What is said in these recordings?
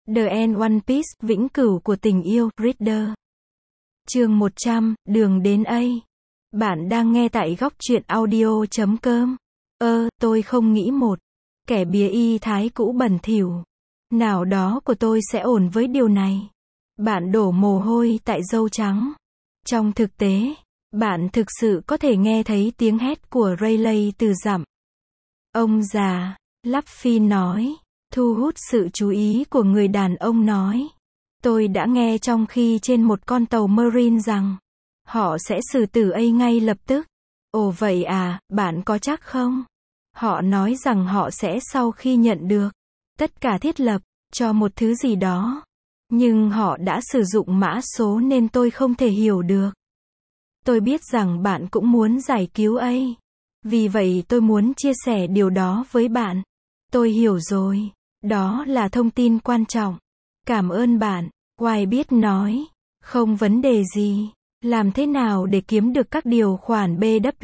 The End One Piece, vĩnh cửu của tình yêu, Reader. Chương 100, đường đến A. Bạn đang nghe tại góc truyện audio.com. Tôi không nghĩ một kẻ bìa y thái cũ bẩn thỉu nào đó của tôi sẽ ổn với điều này. Bạn đổ mồ hôi tại râu trắng. Trong thực tế, bạn thực sự có thể nghe thấy tiếng hét của Rayleigh từ dặm. Ông già, Luffy nói, thu hút sự chú ý của người đàn ông nói. Tôi đã nghe trong khi trên một con tàu Marine rằng họ sẽ xử tử A ngay lập tức. Ồ vậy à, bạn có chắc không? Họ nói rằng họ sẽ sau khi nhận được tất cả thiết lập cho một thứ gì đó. Nhưng họ đã sử dụng mã số nên tôi không thể hiểu được. Tôi biết rằng bạn cũng muốn giải cứu A. Vì vậy tôi muốn chia sẻ điều đó với bạn. Tôi hiểu rồi. Đó là thông tin quan trọng. Cảm ơn bạn. Whitebeard nói. Không vấn đề gì. Làm thế nào để kiếm được các điều khoản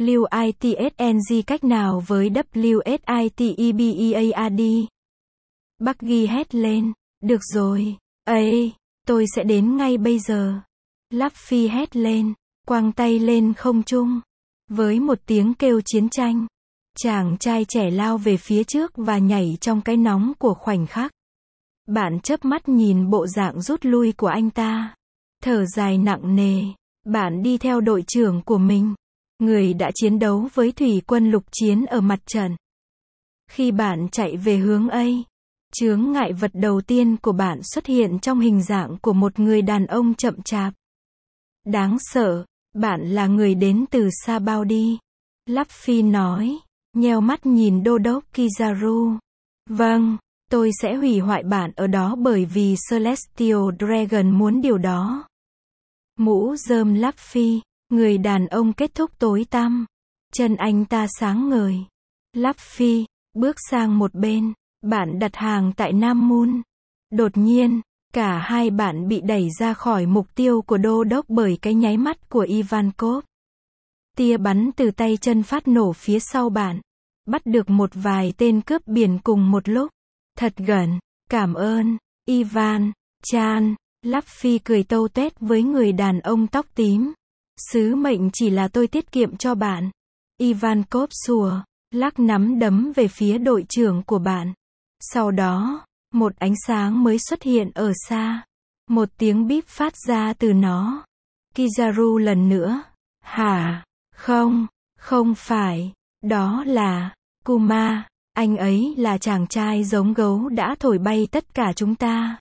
BWITSNG cách nào với WSITEBEARD? Buggy hét lên. Được rồi. Tôi sẽ đến ngay bây giờ. Luffy hét lên. Quăng tay lên không trung. Với một tiếng kêu chiến tranh, chàng trai trẻ lao về phía trước và nhảy trong cái nóng của khoảnh khắc. Bạn chớp mắt nhìn bộ dạng rút lui của anh ta. Thở dài nặng nề. Bạn đi theo đội trưởng của mình, người đã chiến đấu với thủy quân lục chiến ở mặt trận. Khi bạn chạy về hướng A, chướng ngại vật đầu tiên của bạn xuất hiện trong hình dạng của một người đàn ông chậm chạp. Đáng sợ, bạn là người đến từ Sabaody. Luffy nói, nheo mắt nhìn đô đốc Kizaru. Vâng, tôi sẽ hủy hoại bạn ở đó bởi vì Celestial Dragon muốn điều đó. Mũ rơm Luffy, người đàn ông kết thúc tối tăm. Chân anh ta sáng ngời. Luffy, bước sang một bên. Bạn đặt hàng tại Nam Moon. Đột nhiên, cả hai bạn bị đẩy ra khỏi mục tiêu của đô đốc bởi cái nháy mắt của Ivankov. Tia bắn từ tay chân phát nổ phía sau bạn. Bắt được một vài tên cướp biển cùng một lúc. Thật gần. Cảm ơn, Ivan, Chan. Luffy cười tâu tuét với người đàn ông tóc tím. Sứ mệnh chỉ là tôi tiết kiệm cho bạn. Ivankov sủa, lắc nắm đấm về phía đội trưởng của bạn. Sau đó, một ánh sáng mới xuất hiện ở xa. Một tiếng bíp phát ra từ nó. Kizaru lần nữa. Hả? Không phải. Đó là Kuma. Anh ấy là chàng trai giống gấu đã thổi bay tất cả chúng ta.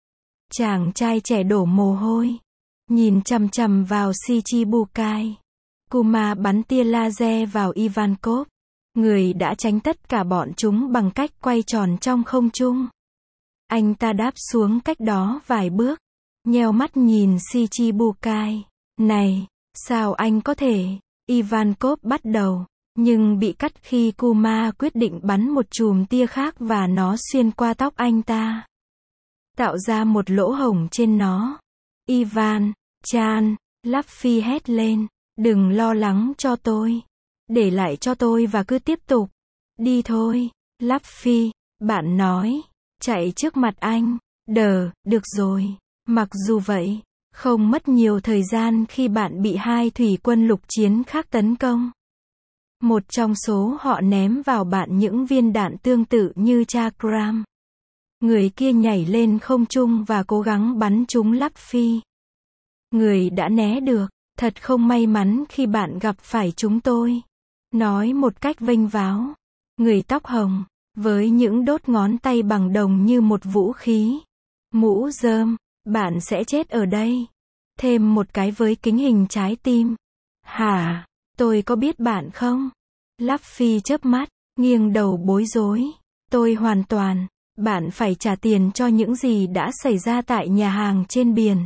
Chàng trai trẻ đổ mồ hôi. Nhìn chằm chằm vào Shichibukai. Kuma bắn tia laser vào Ivankov. Người đã tránh tất cả bọn chúng bằng cách quay tròn trong không trung. Anh ta đáp xuống cách đó vài bước. Nheo mắt nhìn Shichibukai. Này, sao anh có thể? Ivankov bắt đầu. Nhưng bị cắt khi Kuma quyết định bắn một chùm tia khác và nó xuyên qua tóc anh ta. Tạo ra một lỗ hổng trên nó. Ivan, Chan, Luffy hét lên. Đừng lo lắng cho tôi. Để lại cho tôi và cứ tiếp tục. Đi thôi. Luffy, bạn nói. Chạy trước mặt anh. Được rồi. Mặc dù vậy, không mất nhiều thời gian khi bạn bị hai thủy quân lục chiến khác tấn công. Một trong số họ ném vào bạn những viên đạn tương tự như Chakram. Người kia nhảy lên không trung và cố gắng bắn trúng Luffy. Người đã né được. Thật không may mắn khi bạn gặp phải chúng tôi. Nói một cách vênh váo. Người tóc hồng, với những đốt ngón tay bằng đồng như một vũ khí. Mũ rơm, bạn sẽ chết ở đây. Thêm một cái với kính hình trái tim. Hả? Tôi có biết bạn không? Luffy chớp mắt, nghiêng đầu bối rối. Tôi hoàn toàn. Bạn phải trả tiền cho những gì đã xảy ra tại nhà hàng trên biển.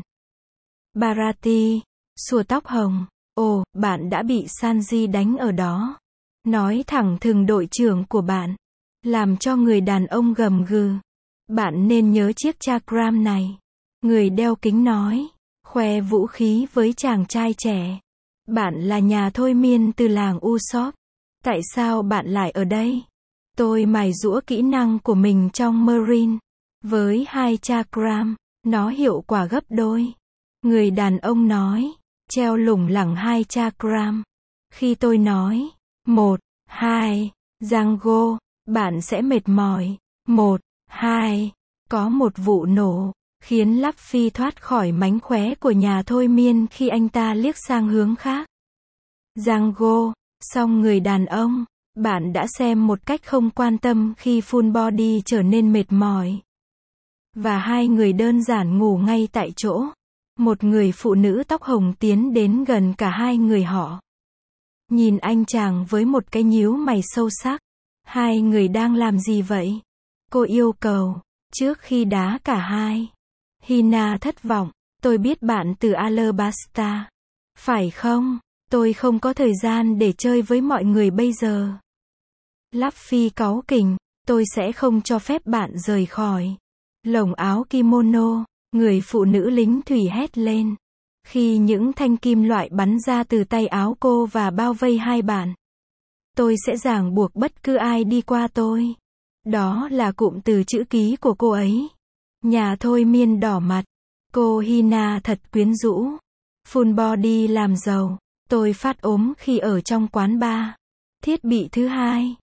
Barati, xùa tóc hồng. Ồ, bạn đã bị Sanji đánh ở đó. Nói thẳng thừng đội trưởng của bạn. Làm cho người đàn ông gầm gừ. Bạn nên nhớ chiếc Chakram này. Người đeo kính nói. Khoe vũ khí với chàng trai trẻ. Bạn là nhà thôi miên từ làng Usopp. Tại sao bạn lại ở đây? Tôi mài giũa kỹ năng của mình trong Marine. Với 2 chakram, nó hiệu quả gấp đôi. Người đàn ông nói, treo lủng lẳng 2 chakram. Khi tôi nói, 1, 2, Django, bạn sẽ mệt mỏi. 1, 2, có một vụ nổ, khiến Luffy thoát khỏi mánh khóe của nhà thôi miên khi anh ta liếc sang hướng khác. Django, xong người đàn ông, bạn đã xem một cách không quan tâm khi full body trở nên mệt mỏi. Và hai người đơn giản ngủ ngay tại chỗ. Một người phụ nữ tóc hồng tiến đến gần cả hai người họ. Nhìn anh chàng với một cái nhíu mày sâu sắc. Hai người đang làm gì vậy? Cô yêu cầu, trước khi đá cả hai. Hina thất vọng, tôi biết bạn từ Alabasta. Phải không? Tôi không có thời gian để chơi với mọi người bây giờ. Luffy cáu kỉnh, tôi sẽ không cho phép bạn rời khỏi lồng áo kimono. Người phụ nữ lính thủy hét lên. Khi những thanh kim loại bắn ra từ tay áo cô và bao vây hai bạn. Tôi sẽ ràng buộc bất cứ ai đi qua tôi. Đó là cụm từ chữ ký của cô ấy. Nhà thôi miên đỏ mặt. Cô Hina thật quyến rũ. Full body làm giàu. Tôi phát ốm khi ở trong quán bar. Thiết bị thứ hai.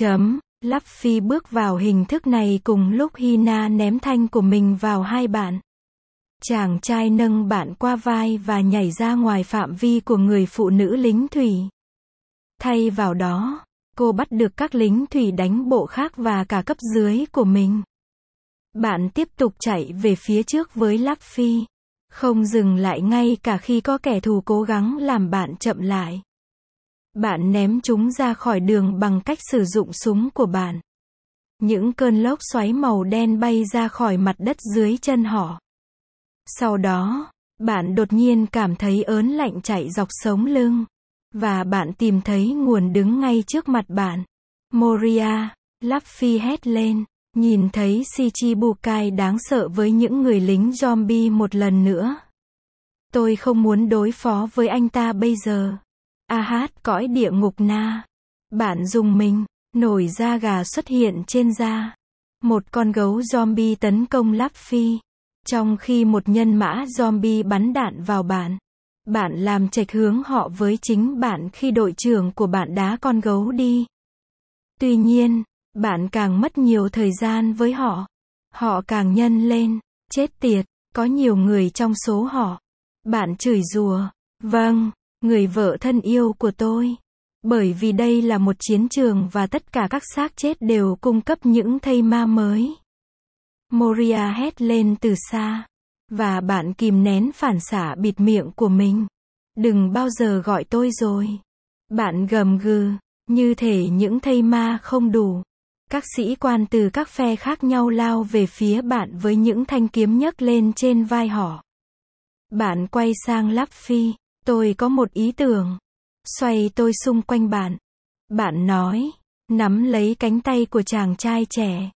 Luffy bước vào hình thức này cùng lúc Hina ném thanh của mình vào hai bạn. Chàng trai nâng bạn qua vai và nhảy ra ngoài phạm vi của người phụ nữ lính thủy. Thay vào đó, cô bắt được các lính thủy đánh bộ khác và cả cấp dưới của mình. Bạn tiếp tục chạy về phía trước với Luffy. Không dừng lại ngay cả khi có kẻ thù cố gắng làm bạn chậm lại. Bạn ném chúng ra khỏi đường bằng cách sử dụng súng của bạn. Những cơn lốc xoáy màu đen bay ra khỏi mặt đất dưới chân họ. Sau đó, bạn đột nhiên cảm thấy ớn lạnh chạy dọc sống lưng. Và bạn tìm thấy nguồn đứng ngay trước mặt bạn. Moria, Luffy hét lên, nhìn thấy Shichibukai đáng sợ với những người lính zombie một lần nữa. Tôi không muốn đối phó với anh ta bây giờ. Cõi địa ngục na. Bạn dùng mình, nổi da gà xuất hiện trên da. Một con gấu zombie tấn công Luffy. Trong khi một nhân mã zombie bắn đạn vào bạn. Bạn làm chệch hướng họ với chính bạn khi đội trưởng của bạn đá con gấu đi. Tuy nhiên, bạn càng mất nhiều thời gian với họ. Họ càng nhân lên. Chết tiệt, có nhiều người trong số họ. Bạn chửi rủa. Vâng, người vợ thân yêu của tôi. Bởi vì đây là một chiến trường và tất cả các xác chết đều cung cấp những thây ma mới. Moria hét lên từ xa. Và bạn kìm nén phản xạ bịt miệng của mình. Đừng bao giờ gọi tôi rồi. Bạn gầm gừ, như thể những thây ma không đủ. Các sĩ quan từ các phe khác nhau lao về phía bạn với những thanh kiếm nhấc lên trên vai họ. Bạn quay sang Luffy, tôi có một ý tưởng. Xoay tôi xung quanh bạn. Bạn nói, nắm lấy cánh tay của chàng trai trẻ.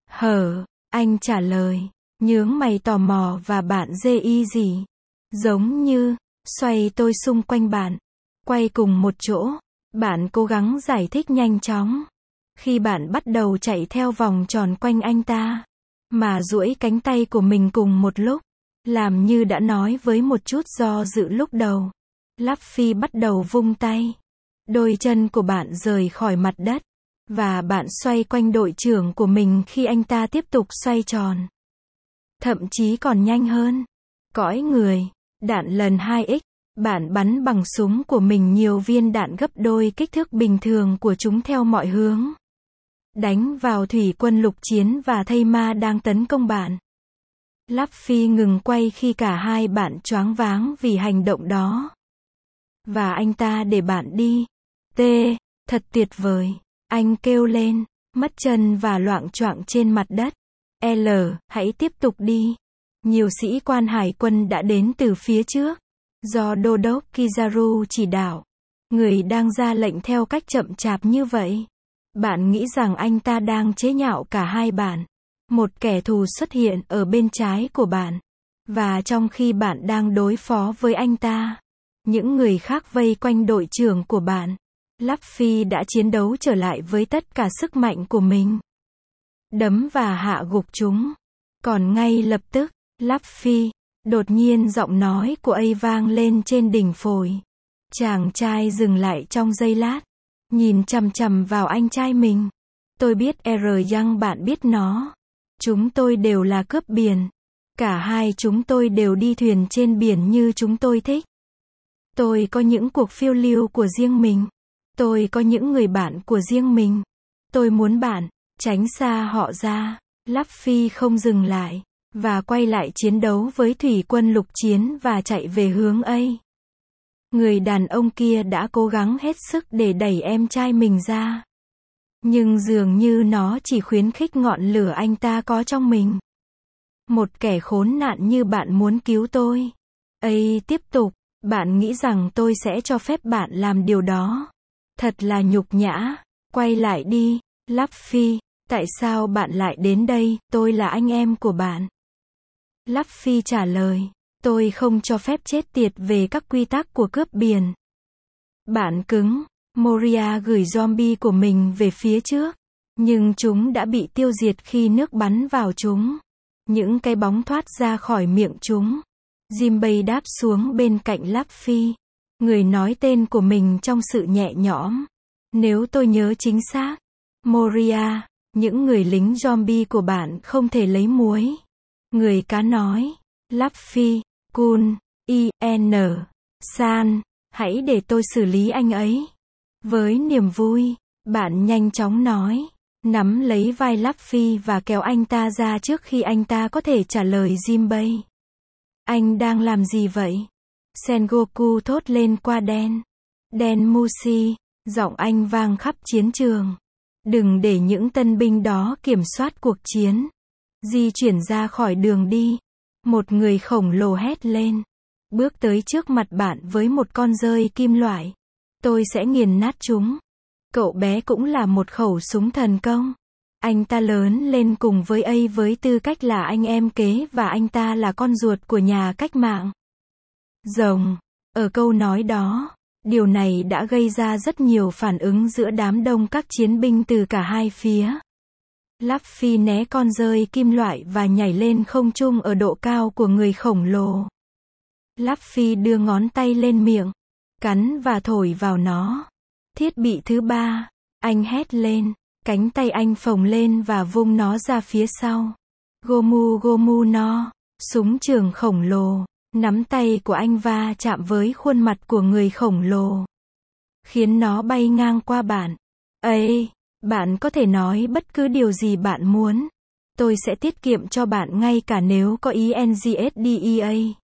Anh trả lời, nhướng mày tò mò và bạn dê y gì. Giống như, xoay tôi xung quanh bạn. Quay cùng một chỗ. Bạn cố gắng giải thích nhanh chóng. Khi bạn bắt đầu chạy theo vòng tròn quanh anh ta. Mà duỗi cánh tay của mình cùng một lúc. Làm như đã nói với một chút do dự lúc đầu. Luffy bắt đầu vung tay. Đôi chân của bạn rời khỏi mặt đất. Và bạn xoay quanh đội trưởng của mình khi anh ta tiếp tục xoay tròn. Thậm chí còn nhanh hơn. Cõi người. Đạn lần 2x. Bạn bắn bằng súng của mình nhiều viên đạn gấp đôi kích thước bình thường của chúng theo mọi hướng. Đánh vào thủy quân lục chiến và thây ma đang tấn công bạn. Luffy ngừng quay khi cả hai bạn choáng váng vì hành động đó. Và anh ta để bạn đi. Thật tuyệt vời. Anh kêu lên, mất chân và loạng choạng trên mặt đất. Hãy tiếp tục đi. Nhiều sĩ quan hải quân đã đến từ phía trước. Do Đô đốc Kizaru chỉ đạo. Người đang ra lệnh theo cách chậm chạp như vậy. Bạn nghĩ rằng anh ta đang chế nhạo cả hai bạn. Một kẻ thù xuất hiện ở bên trái của bạn. Và trong khi bạn đang đối phó với anh ta, những người khác vây quanh đội trưởng của bạn. Luffy đã chiến đấu trở lại với tất cả sức mạnh của mình. Đấm và hạ gục chúng. Còn ngay lập tức, Luffy, đột nhiên giọng nói của ấy vang lên trên đỉnh phổi. Chàng trai dừng lại trong giây lát, nhìn chằm chằm vào anh trai mình. Tôi biết R Young bạn biết nó. Chúng tôi đều là cướp biển. Cả hai chúng tôi đều đi thuyền trên biển như chúng tôi thích. Tôi có những cuộc phiêu lưu của riêng mình. Tôi có những người bạn của riêng mình. Tôi muốn bạn tránh xa họ ra. Luffy không dừng lại, và quay lại chiến đấu với thủy quân lục chiến và chạy về hướng A. Người đàn ông kia đã cố gắng hết sức để đẩy em trai mình ra. Nhưng dường như nó chỉ khuyến khích ngọn lửa anh ta có trong mình. Một kẻ khốn nạn như bạn muốn cứu tôi. Ấy tiếp tục, bạn nghĩ rằng tôi sẽ cho phép bạn làm điều đó. Thật là nhục nhã. Quay lại đi, Luffy. Tại sao bạn lại đến đây? Tôi là anh em của bạn. Luffy trả lời. Tôi không cho phép chết tiệt về các quy tắc của cướp biển. Bạn cứng. Moria gửi zombie của mình về phía trước. Nhưng chúng đã bị tiêu diệt khi nước bắn vào chúng. Những cái bóng thoát ra khỏi miệng chúng. Jinbei đáp xuống bên cạnh Luffy. Người nói tên của mình trong sự nhẹ nhõm. Nếu tôi nhớ chính xác. Moria, những người lính zombie của bạn không thể lấy muối. Người cá nói. Luffy, Kun, IN, San, hãy để tôi xử lý anh ấy. Với niềm vui, bạn nhanh chóng nói. Nắm lấy vai Luffy và kéo anh ta ra trước khi anh ta có thể trả lời Jinbei. Anh đang làm gì vậy? Sengoku thốt lên qua đen. Đen Mushi, giọng anh vang khắp chiến trường. Đừng để những tân binh đó kiểm soát cuộc chiến. Di chuyển ra khỏi đường đi. Một người khổng lồ hét lên. Bước tới trước mặt bạn với một con dơi kim loại. Tôi sẽ nghiền nát chúng. Cậu bé cũng là một khẩu súng thần công. Anh ta lớn lên cùng với A với tư cách là anh em kế và anh ta là con ruột của nhà cách mạng. Rồng. Ở câu nói đó, điều này đã gây ra rất nhiều phản ứng giữa đám đông các chiến binh từ cả hai phía. Luffy né con dơi kim loại và nhảy lên không trung ở độ cao của người khổng lồ. Luffy đưa ngón tay lên miệng, cắn và thổi vào nó. Thiết bị thứ ba, anh hét lên, cánh tay anh phồng lên và vung nó ra phía sau. Gomu Gomu no, súng trường khổng lồ, nắm tay của anh va chạm với khuôn mặt của người khổng lồ, khiến nó bay ngang qua bạn. Ấy, bạn có thể nói bất cứ điều gì bạn muốn. Tôi sẽ tiết kiệm cho bạn ngay cả nếu có INGSDEA.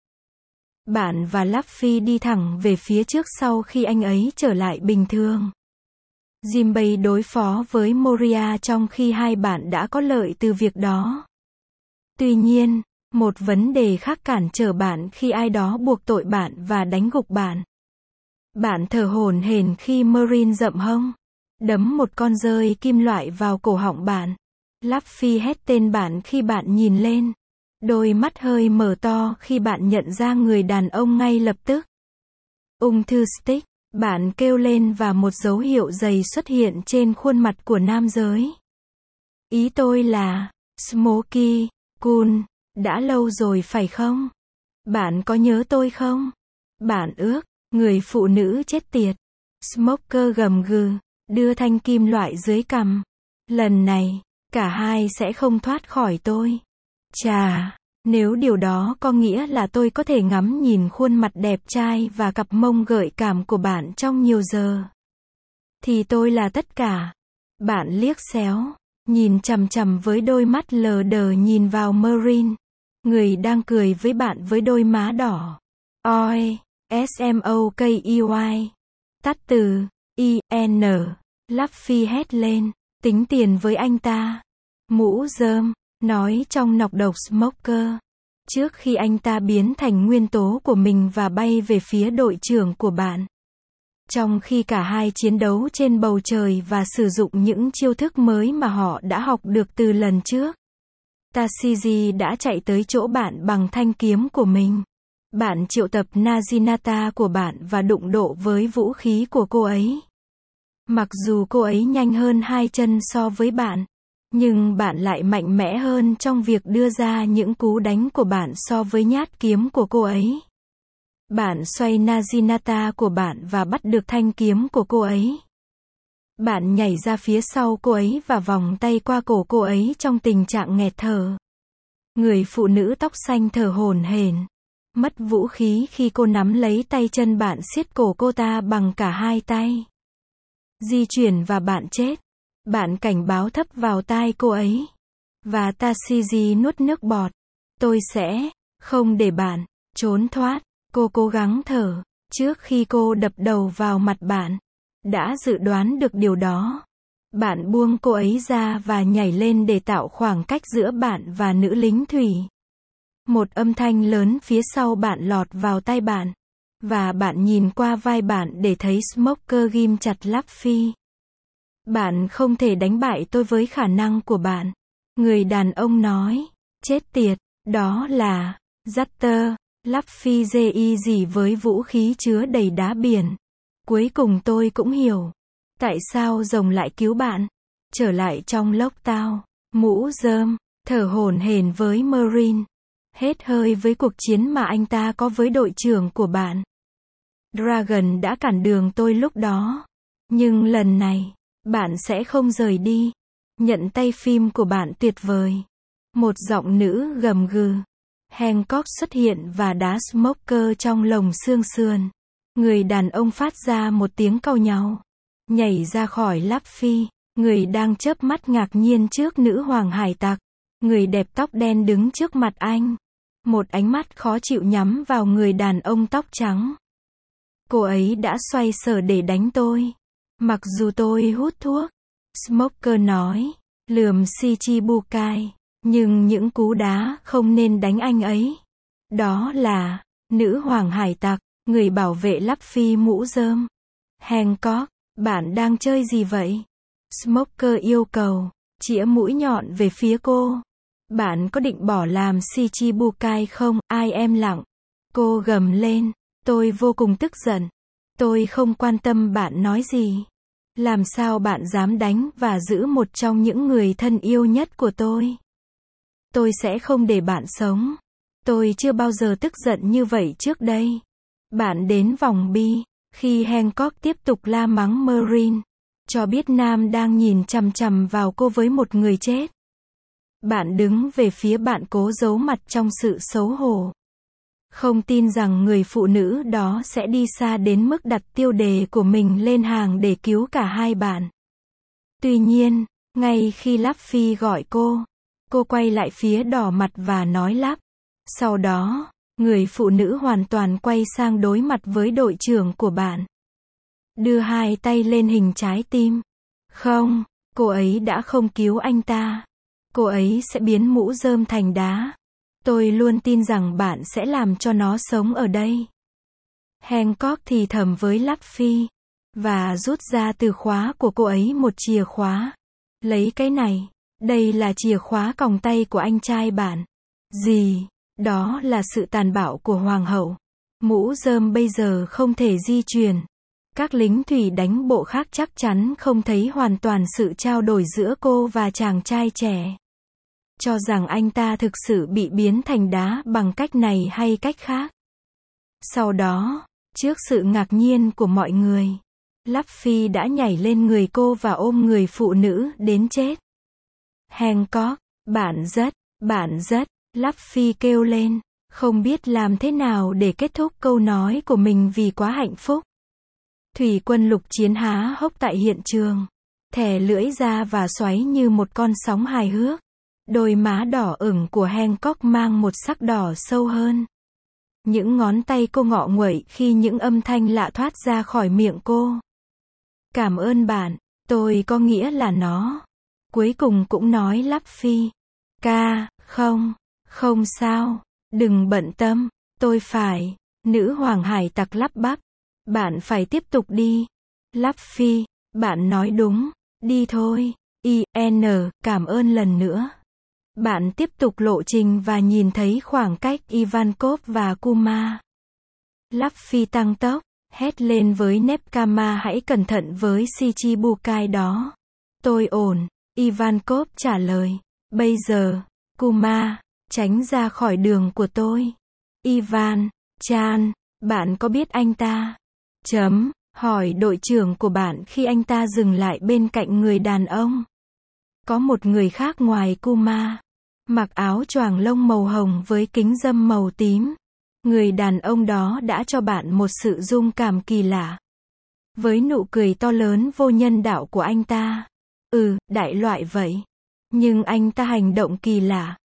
Bạn và Luffy đi thẳng về phía trước sau khi anh ấy trở lại bình thường. Jinbei đối phó với Moria trong khi hai bạn đã có lợi từ việc đó. Tuy nhiên, một vấn đề khác cản trở bạn khi ai đó buộc tội bạn và đánh gục bạn. Bạn thở hổn hển khi Marine dậm hông, đấm một con dơi kim loại vào cổ họng bạn. Luffy hét tên bạn khi bạn nhìn lên. Đôi mắt hơi mở to khi bạn nhận ra người đàn ông ngay lập tức. Ung thư stick, bạn kêu lên và một dấu hiệu dày xuất hiện trên khuôn mặt của nam giới. Ý tôi là, Smokey, Kun, đã lâu rồi phải không? Bạn có nhớ tôi không? Bạn ước, người phụ nữ chết tiệt. Smoker gầm gừ, đưa thanh kim loại dưới cằm. Lần này, cả hai sẽ không thoát khỏi tôi. Chà, nếu điều đó có nghĩa là tôi có thể ngắm nhìn khuôn mặt đẹp trai và cặp mông gợi cảm của bạn trong nhiều giờ, thì tôi là tất cả. Bạn liếc xéo, nhìn chằm chằm với đôi mắt lờ đờ nhìn vào Marine, người đang cười với bạn với đôi má đỏ. Oi, SMOKEY. Tắt từ IN. Luffy hét lên, tính tiền với anh ta. Mũ rơm, nói trong nọc độc Smoker. Trước khi anh ta biến thành nguyên tố của mình và bay về phía đội trưởng của bạn. Trong khi cả hai chiến đấu trên bầu trời và sử dụng những chiêu thức mới mà họ đã học được từ lần trước. Tashiji đã chạy tới chỗ bạn bằng thanh kiếm của mình. Bạn triệu tập Naginata của bạn và đụng độ với vũ khí của cô ấy. Mặc dù cô ấy nhanh hơn 2 chân so với bạn, Nhưng bạn lại mạnh mẽ hơn trong việc đưa ra những cú đánh của bạn so với nhát kiếm của cô ấy. Bạn xoay Naginata của bạn và bắt được thanh kiếm của cô ấy. Bạn nhảy ra phía sau cô ấy và vòng tay qua cổ cô ấy trong tình trạng nghẹt thở. Người phụ nữ tóc xanh thở hổn hển, mất vũ khí khi cô nắm lấy tay chân bạn, siết cổ cô ta bằng cả hai tay. Di chuyển và bạn chết. Bạn cảnh báo thấp vào tai cô ấy. Và Tashiji nuốt nước bọt. Tôi sẽ không để bạn trốn thoát. Cô cố gắng thở trước khi cô đập đầu vào mặt bạn. Đã dự đoán được điều đó. Bạn buông cô ấy ra và nhảy lên để tạo khoảng cách giữa bạn và nữ lính thủy. Một âm thanh lớn phía sau bạn lọt vào tai bạn. Và bạn nhìn qua vai bạn để thấy Smoker ghim chặt Luffy. Bạn không thể đánh bại tôi với khả năng của bạn. Người đàn ông nói. Chết tiệt, đó là Cutter. Luffy dì gì với vũ khí chứa đầy đá biển. Cuối cùng tôi cũng hiểu. Tại sao rồng lại cứu bạn? Trở lại trong lốc tao. Mũ rơm, thở hổn hển với Marine. Hết hơi với cuộc chiến mà anh ta có với đội trưởng của bạn. Dragon đã cản đường tôi lúc đó. Nhưng lần này, bạn sẽ không rời đi. Nhận tay phim của bạn tuyệt vời. Một giọng nữ gầm gừ. Hancock xuất hiện và đá Smoker trong lồng xương sườn. Người đàn ông phát ra một tiếng cau nhàu. Nhảy ra khỏi Luffy. Người đang chớp mắt ngạc nhiên trước nữ hoàng hải tặc. Người đẹp tóc đen đứng trước mặt anh. Một ánh mắt khó chịu nhắm vào người đàn ông tóc trắng. Cô ấy đã xoay sở để đánh tôi. Mặc dù tôi hút thuốc. Smoker nói. Lườm Shichibukai. Nhưng những cú đá không nên đánh anh ấy. Đó là nữ hoàng hải tặc, người bảo vệ Luffy mũ rơm. Hancock, bạn đang chơi gì vậy? Smoker yêu cầu, chĩa mũi nhọn về phía cô. Bạn có định bỏ làm Shichibukai không? Ai em lặng. Cô gầm lên. Tôi vô cùng tức giận. Tôi không quan tâm bạn nói gì. Làm sao bạn dám đánh và giữ một trong những người thân yêu nhất của tôi? Tôi sẽ không để bạn sống. Tôi chưa bao giờ tức giận như vậy trước đây. Bạn đến vòng bi, khi Hancock tiếp tục la mắng Marine, cho biết Nam đang nhìn chằm chằm vào cô với một người chết. Bạn đứng về phía bạn cố giấu mặt trong sự xấu hổ. Không tin rằng người phụ nữ đó sẽ đi xa đến mức đặt tiêu đề của mình lên hàng để cứu cả hai bạn. Tuy nhiên, ngay khi Luffy gọi cô quay lại phía đỏ mặt và nói lắp. Sau đó, người phụ nữ hoàn toàn quay sang đối mặt với đội trưởng của bạn. Đưa hai tay lên hình trái tim. Không, cô ấy đã không cứu anh ta. Cô ấy sẽ biến mũ rơm thành đá. Tôi luôn tin rằng bạn sẽ làm cho nó sống ở đây. Hancock thì thầm với Luffy. Và rút ra từ khóa của cô ấy một chìa khóa. Lấy cái này. Đây là chìa khóa còng tay của anh trai bạn. Gì? Đó là sự tàn bạo của hoàng hậu. Mũ rơm bây giờ không thể di chuyển. Các lính thủy đánh bộ khác chắc chắn không thấy hoàn toàn sự trao đổi giữa cô và chàng trai trẻ. Cho rằng anh ta thực sự bị biến thành đá bằng cách này hay cách khác. Sau đó, trước sự ngạc nhiên của mọi người, Luffy đã nhảy lên người cô và ôm người phụ nữ đến chết. Hancock, bạn rất, Luffy kêu lên, không biết làm thế nào để kết thúc câu nói của mình vì quá hạnh phúc. Thủy quân lục chiến há hốc tại hiện trường, thè lưỡi ra và xoáy như một con sóng hài hước. Đôi má đỏ ửng của Hancock mang một sắc đỏ sâu hơn. Những ngón tay cô ngọ nguậy khi những âm thanh lạ thoát ra khỏi miệng cô. Cảm ơn bạn, tôi có nghĩa là nó. Cuối cùng cũng nói Luffy. Không sao, đừng bận tâm, tôi phải. Nữ hoàng hải tặc lắp bắp. Bạn phải tiếp tục đi. Luffy, bạn nói đúng, đi thôi. Cảm ơn lần nữa. Bạn tiếp tục lộ trình và nhìn thấy khoảng cách Ivankov và Kuma. Luffy tăng tốc, hét lên với Nepkama, hãy cẩn thận với Shichibukai đó. Tôi ổn. Ivankov trả lời. Bây giờ, Kuma, tránh ra khỏi đường của tôi. Ivan, Chan, bạn có biết anh ta? Hỏi đội trưởng của bạn khi anh ta dừng lại bên cạnh người đàn ông. Có một người khác ngoài Kuma. Mặc áo choàng lông màu hồng với kính râm màu tím. Người đàn ông đó đã cho bạn một sự rung cảm kỳ lạ. Với nụ cười to lớn vô nhân đạo của anh ta. Đại loại vậy. Nhưng anh ta hành động kỳ lạ.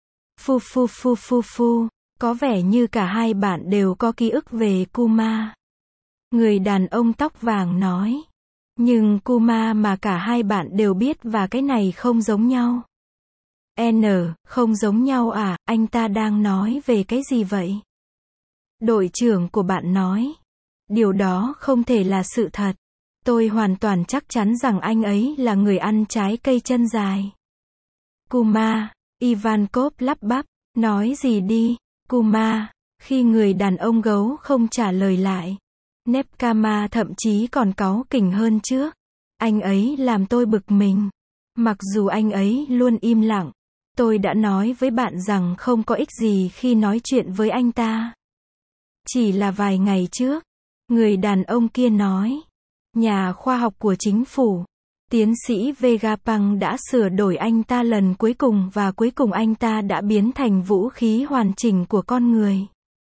Phu. Có vẻ như cả hai bạn đều có ký ức về Kuma. Người đàn ông tóc vàng nói. Nhưng Kuma mà cả hai bạn đều biết và cái này không giống nhau. Không giống nhau à, anh ta đang nói về cái gì vậy? Đội trưởng của bạn nói. Điều đó không thể là sự thật. Tôi hoàn toàn chắc chắn rằng anh ấy là người ăn trái cây chân dài. Kuma, Ivankov lắp bắp, nói gì đi, Kuma, khi người đàn ông gấu không trả lời lại. Nepkama thậm chí còn cáu kỉnh hơn trước. Anh ấy làm tôi bực mình. Mặc dù anh ấy luôn im lặng. Tôi đã nói với bạn rằng không có ích gì khi nói chuyện với anh ta. Chỉ là vài ngày trước, người đàn ông kia nói. Nhà khoa học của chính phủ, tiến sĩ Vegapunk đã sửa đổi anh ta lần cuối cùng và cuối cùng anh ta đã biến thành vũ khí hoàn chỉnh của con người.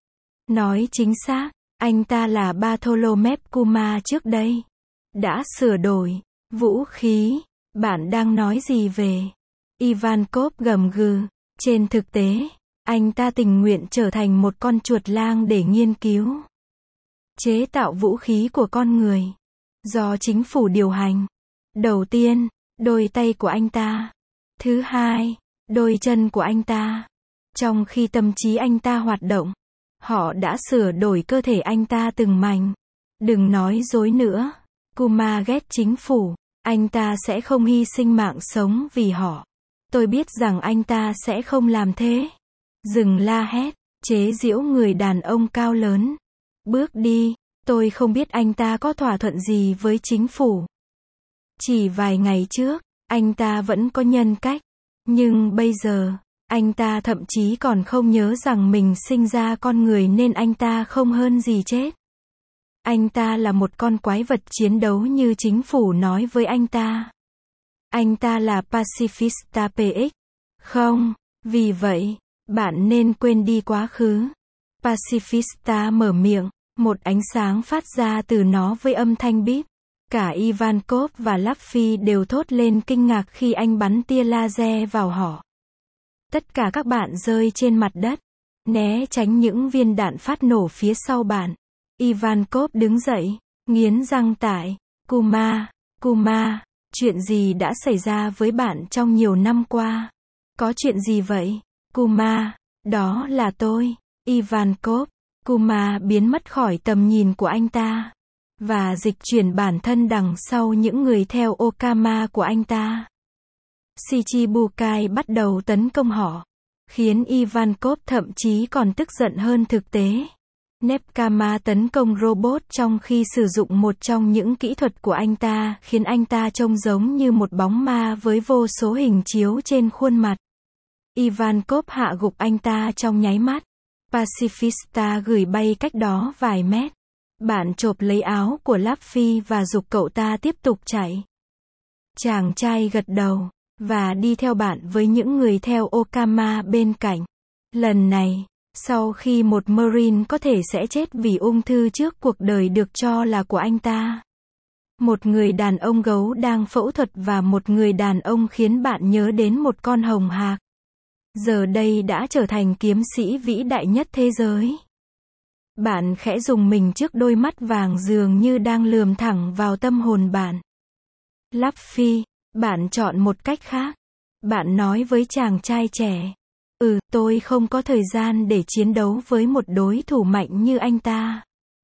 Nói chính xác, anh ta là Bartholomew Kuma trước đây. Đã sửa đổi, vũ khí, bạn đang nói gì về? Ivankov gầm gừ, trên thực tế, anh ta tình nguyện trở thành một con chuột lang để nghiên cứu. Chế tạo vũ khí của con người. Do chính phủ điều hành. Đầu tiên, đôi tay của anh ta. Thứ hai, đôi chân của anh ta. Trong khi tâm trí anh ta hoạt động, họ đã sửa đổi cơ thể anh ta từng mảnh. Đừng nói dối nữa. Kuma ghét chính phủ. Anh ta sẽ không hy sinh mạng sống vì họ. Tôi biết rằng anh ta sẽ không làm thế. Dừng la hét, chế giễu người đàn ông cao lớn. Bước đi. Tôi không biết anh ta có thỏa thuận gì với chính phủ. Chỉ vài ngày trước, anh ta vẫn có nhân cách. Nhưng bây giờ, anh ta thậm chí còn không nhớ rằng mình sinh ra con người nên anh ta không hơn gì chết. Anh ta là một con quái vật chiến đấu như chính phủ nói với anh ta. Anh ta là Pacifista PX. Không, vì vậy, bạn nên quên đi quá khứ. Pacifista mở miệng. Một ánh sáng phát ra từ nó với âm thanh bíp. Cả Ivankov và Laffy đều thốt lên kinh ngạc khi anh bắn tia laser vào họ. Tất cả các bạn rơi trên mặt đất, né tránh những viên đạn phát nổ phía sau bạn. Ivankov đứng dậy, nghiến răng tải. Kuma, chuyện gì đã xảy ra với bạn trong nhiều năm qua? Có chuyện gì vậy? Kuma, đó là tôi, Ivankov. Kuma biến mất khỏi tầm nhìn của anh ta. Và dịch chuyển bản thân đằng sau những người theo Okama của anh ta. Shichibukai bắt đầu tấn công họ. Khiến Ivankov thậm chí còn tức giận hơn thực tế. Nepkama tấn công robot trong khi sử dụng một trong những kỹ thuật của anh ta, khiến anh ta trông giống như một bóng ma với vô số hình chiếu trên khuôn mặt. Ivankov hạ gục anh ta trong nháy mắt. Pacifista gửi bay cách đó vài mét. Bạn chộp lấy áo của Laffy và giục cậu ta tiếp tục chạy. Chàng trai gật đầu, và đi theo bạn với những người theo Okama bên cạnh. Lần này, sau khi một Marine có thể sẽ chết vì ung thư trước cuộc đời được cho là của anh ta. Một người đàn ông gấu đang phẫu thuật và một người đàn ông khiến bạn nhớ đến một con hồng hạc. Giờ đây đã trở thành kiếm sĩ vĩ đại nhất thế giới. Bạn khẽ rùng mình trước đôi mắt vàng dường như đang lườm thẳng vào tâm hồn bạn. Laffy, bạn chọn một cách khác. Bạn nói với chàng trai trẻ. Tôi không có thời gian để chiến đấu với một đối thủ mạnh như anh ta.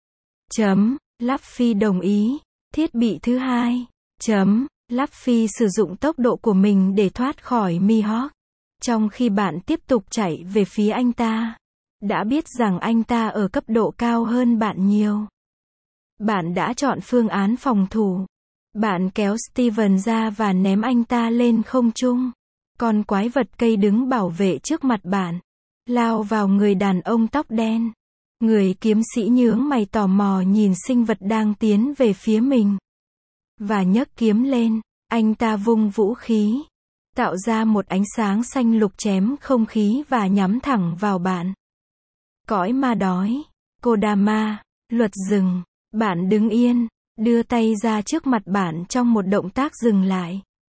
Laffy đồng ý. Thiết bị thứ hai. Laffy sử dụng tốc độ của mình để thoát khỏi Mihawk. Trong khi bạn tiếp tục chạy về phía anh ta. Đã biết rằng anh ta ở cấp độ cao hơn bạn nhiều. Bạn đã chọn phương án phòng thủ. Bạn kéo Steven ra và ném anh ta lên không trung. Con quái vật cây đứng bảo vệ trước mặt bạn, lao vào người đàn ông tóc đen. Người kiếm sĩ nhướng mày tò mò nhìn sinh vật đang tiến về phía mình. Và nhấc kiếm lên, anh ta vung vũ khí, tạo ra một ánh sáng xanh lục chém không khí và nhắm thẳng vào bạn. Cõi ma đói, Kodama, luật rừng. Bạn đứng yên, đưa tay ra trước mặt bạn trong một động tác dừng lại.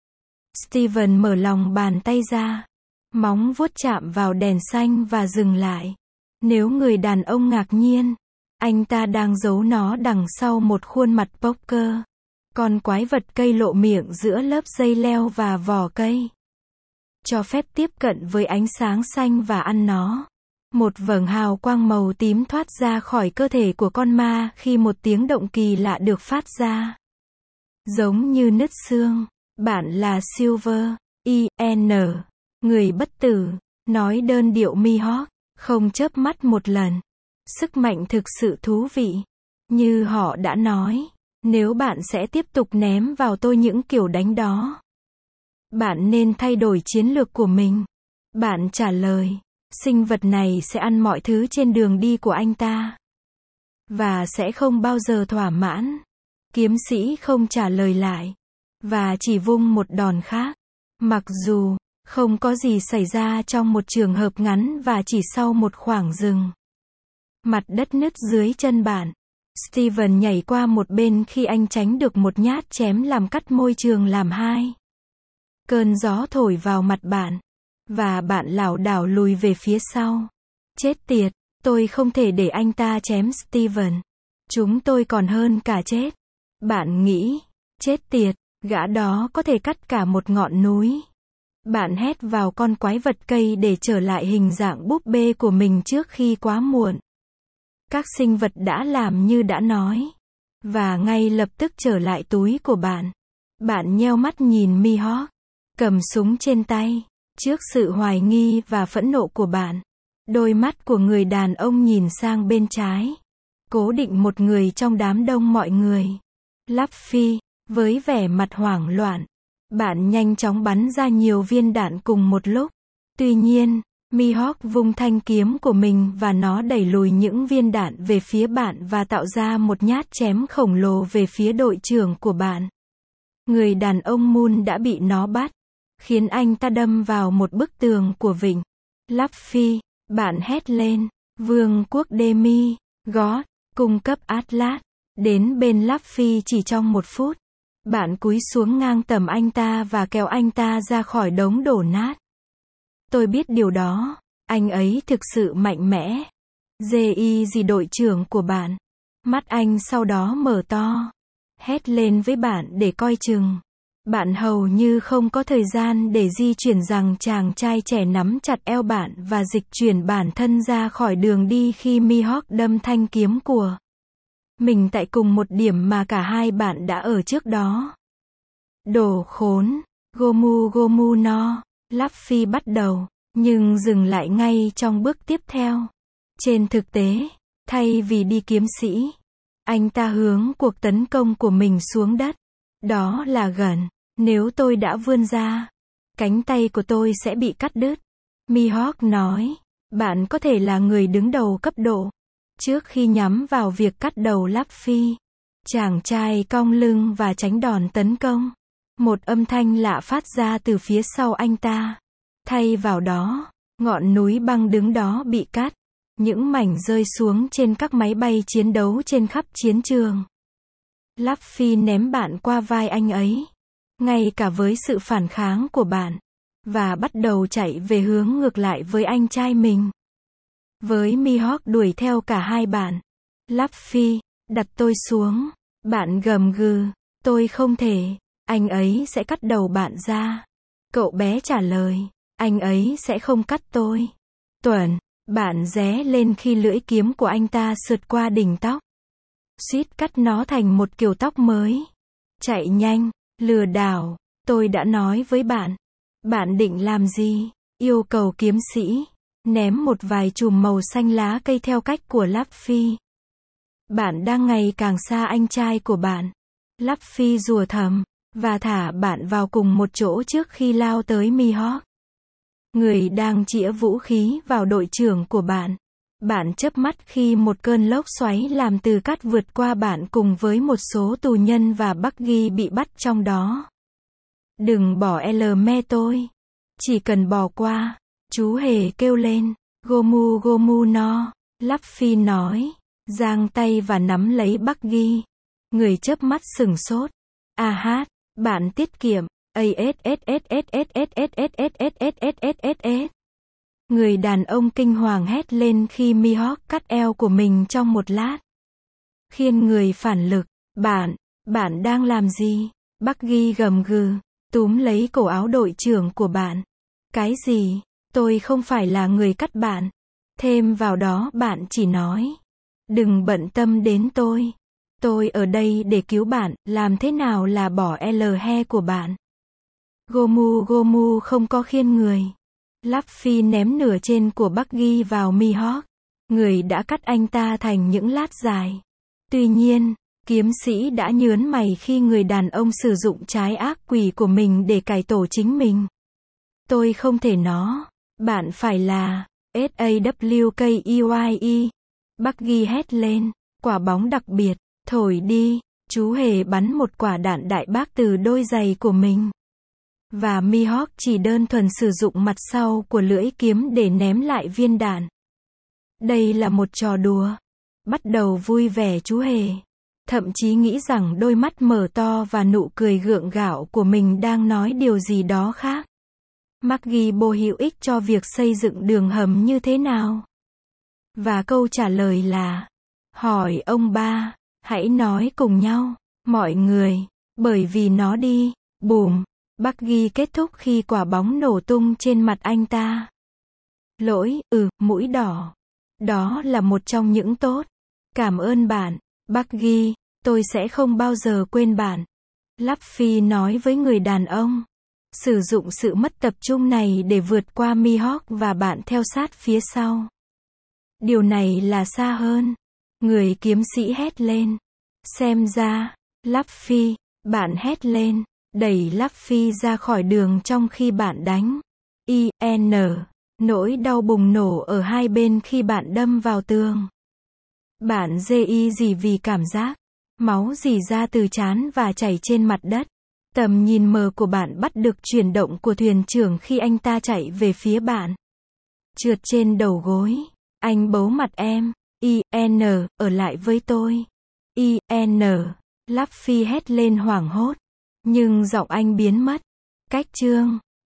Steven mở lòng bàn tay ra, móng vuốt chạm vào đèn xanh và dừng lại. Nếu người đàn ông ngạc nhiên, anh ta đang giấu nó đằng sau một khuôn mặt poker. Con quái vật cây lộ miệng giữa lớp dây leo và vỏ cây. Cho phép tiếp cận với ánh sáng xanh và ăn nó. Một vầng hào quang màu tím thoát ra khỏi cơ thể của con ma khi một tiếng động kỳ lạ được phát ra. Giống như nứt xương. Bạn là Silver, I.N. Người bất tử, nói đơn điệu Mihawk, không chớp mắt một lần. Sức mạnh thực sự thú vị. Như họ đã nói, nếu bạn sẽ tiếp tục ném vào tôi những kiểu đánh đó, bạn nên thay đổi chiến lược của mình. Bạn trả lời, sinh vật này sẽ ăn mọi thứ trên đường đi của anh ta. Và sẽ không bao giờ thỏa mãn. Kiếm sĩ không trả lời lại. Và chỉ vung một đòn khác. Mặc dù, không có gì xảy ra trong một trường hợp ngắn và chỉ sau một khoảng dừng. Mặt đất nứt dưới chân bạn. Steven nhảy qua một bên khi anh tránh được một nhát chém làm cắt môi trường làm hai. Cơn gió thổi vào mặt bạn. Và bạn lảo đảo lùi về phía sau. Chết tiệt, tôi không thể để anh ta chém Steven. Chúng tôi còn hơn cả chết. Bạn nghĩ, chết tiệt, gã đó có thể cắt cả một ngọn núi. Bạn hét vào con quái vật cây để trở lại hình dạng búp bê của mình trước khi quá muộn. Các sinh vật đã làm như đã nói. Và ngay lập tức trở lại túi của bạn. Bạn nheo mắt nhìn Mihawk, cầm súng trên tay. Trước sự hoài nghi và phẫn nộ của bạn, đôi mắt của người đàn ông nhìn sang bên trái. Cố định một người trong đám đông mọi người. Luffy, với vẻ mặt hoảng loạn. Bạn nhanh chóng bắn ra nhiều viên đạn cùng một lúc. Tuy nhiên, Mihawk vung thanh kiếm của mình và nó đẩy lùi những viên đạn về phía bạn và tạo ra một nhát chém khổng lồ về phía đội trưởng của bạn. Người đàn ông Moon đã bị nó bắt, khiến anh ta đâm vào một bức tường của vịnh. Luffy, bạn hét lên, vương quốc Demi, God, cung cấp Atlas, đến bên Luffy chỉ trong 1 phút. Bạn cúi xuống ngang tầm anh ta và kéo anh ta ra khỏi đống đổ nát. Tôi biết điều đó, anh ấy thực sự mạnh mẽ. Gì đội trưởng của bạn. Mắt anh sau đó mở to. Hét lên với bạn để coi chừng. Bạn hầu như không có thời gian để di chuyển rằng chàng trai trẻ nắm chặt eo bạn và dịch chuyển bản thân ra khỏi đường đi khi Mihawk đâm thanh kiếm của mình tại cùng một điểm mà cả hai bạn đã ở trước đó. Đồ khốn, Gomu Gomu no, Luffy bắt đầu, nhưng dừng lại ngay trong bước tiếp theo. Trên thực tế, thay vì đi kiếm sĩ, anh ta hướng cuộc tấn công của mình xuống đất. Đó là gần. Nếu tôi đã vươn ra, cánh tay của tôi sẽ bị cắt đứt. Mihawk nói, bạn có thể là người đứng đầu cấp độ. Trước khi nhắm vào việc cắt đầu Luffy, chàng trai cong lưng và tránh đòn tấn công. Một âm thanh lạ phát ra từ phía sau anh ta. Thay vào đó, ngọn núi băng đứng đó bị cắt. Những mảnh rơi xuống trên các máy bay chiến đấu trên khắp chiến trường. Luffy ném bạn qua vai anh ấy, ngay cả với sự phản kháng của bạn, và bắt đầu chạy về hướng ngược lại với anh trai mình. Với Mihawk đuổi theo cả hai bạn. Luffy, đặt tôi xuống. Bạn gầm gừ, tôi không thể. Anh ấy sẽ cắt đầu bạn ra. Cậu bé trả lời, anh ấy sẽ không cắt tôi. Tuần, bạn ré lên khi lưỡi kiếm của anh ta sượt qua đỉnh tóc. Suýt cắt nó thành một kiểu tóc mới. Chạy nhanh, lừa đảo, tôi đã nói với bạn. Bạn định làm gì? Yêu cầu kiếm sĩ. Ném một vài chùm màu xanh lá cây theo cách của Luffy. Bạn đang ngày càng xa anh trai của bạn. Luffy rủa thầm, và thả bạn vào cùng một chỗ trước khi lao tới Mihawk. Người đang chĩa vũ khí vào đội trưởng của bạn. Bạn chớp mắt khi một cơn lốc xoáy làm từ cát vượt qua bạn cùng với một số tù nhân và Buggy bị bắt trong đó. Đừng bỏ Elme tôi. Chỉ cần bỏ qua. Chú hề kêu lên. Gomu Gomu no. Luffy nói. Giang tay và nắm lấy Buggy. Người chớp mắt sửng sốt. À hát, bạn tiết kiệm. Người đàn ông kinh hoàng hét lên khi Mihawk cắt eo của mình trong một lát. Khiên người phản lực. Bạn đang làm gì? Buggy gầm gừ, túm lấy cổ áo đội trưởng của bạn. Cái gì? Tôi không phải là người cắt bạn. Thêm vào đó bạn chỉ nói. Đừng bận tâm đến tôi. Tôi ở đây để cứu bạn, làm thế nào là bỏ He của bạn. Gomu Gomu không có khiên người. Luffy ném nửa trên của Buggy vào Mihawk. Người đã cắt anh ta thành những lát dài. Tuy nhiên, kiếm sĩ đã nhớn mày khi người đàn ông sử dụng trái ác quỷ của mình để cải tổ chính mình. Tôi không thể nó. Bạn phải là SAWKEYE. Buggy hét lên. Quả bóng đặc biệt. Thổi đi. Chú hề bắn một quả đạn đại bác từ đôi giày của mình. Và Mihawk chỉ đơn thuần sử dụng mặt sau của lưỡi kiếm để ném lại viên đạn. Đây là một trò đùa. Bắt đầu vui vẻ chú hề. Thậm chí nghĩ rằng đôi mắt mở to và nụ cười gượng gạo của mình đang nói điều gì đó khác. Magibo hữu ích cho việc xây dựng đường hầm như thế nào? Và câu trả lời là, hỏi ông ba, hãy nói cùng nhau, mọi người, bởi vì nó đi, bùm, Buggy kết thúc khi quả bóng nổ tung trên mặt anh ta. Lỗi, mũi đỏ. Đó là một trong những tốt. Cảm ơn bạn, Buggy, tôi sẽ không bao giờ quên bạn. Luffy nói với người đàn ông. Sử dụng sự mất tập trung này để vượt qua Mihawk và bạn theo sát phía sau. Điều này là xa hơn. Người kiếm sĩ hét lên. Xem ra, Luffy, bạn hét lên, đẩy Luffy ra khỏi đường trong khi bạn đánh. Nỗi đau bùng nổ ở hai bên khi bạn đâm vào tường. Bạn dê gì vì cảm giác. Máu rỉ ra từ trán và chảy trên mặt đất. Tầm nhìn mờ của bạn bắt được chuyển động của thuyền trưởng khi anh ta chạy về phía bạn. Trượt trên đầu gối. Anh bấu mặt em. Ở lại với tôi. Luffy hét lên hoảng hốt. Nhưng giọng anh biến mất. Cách chương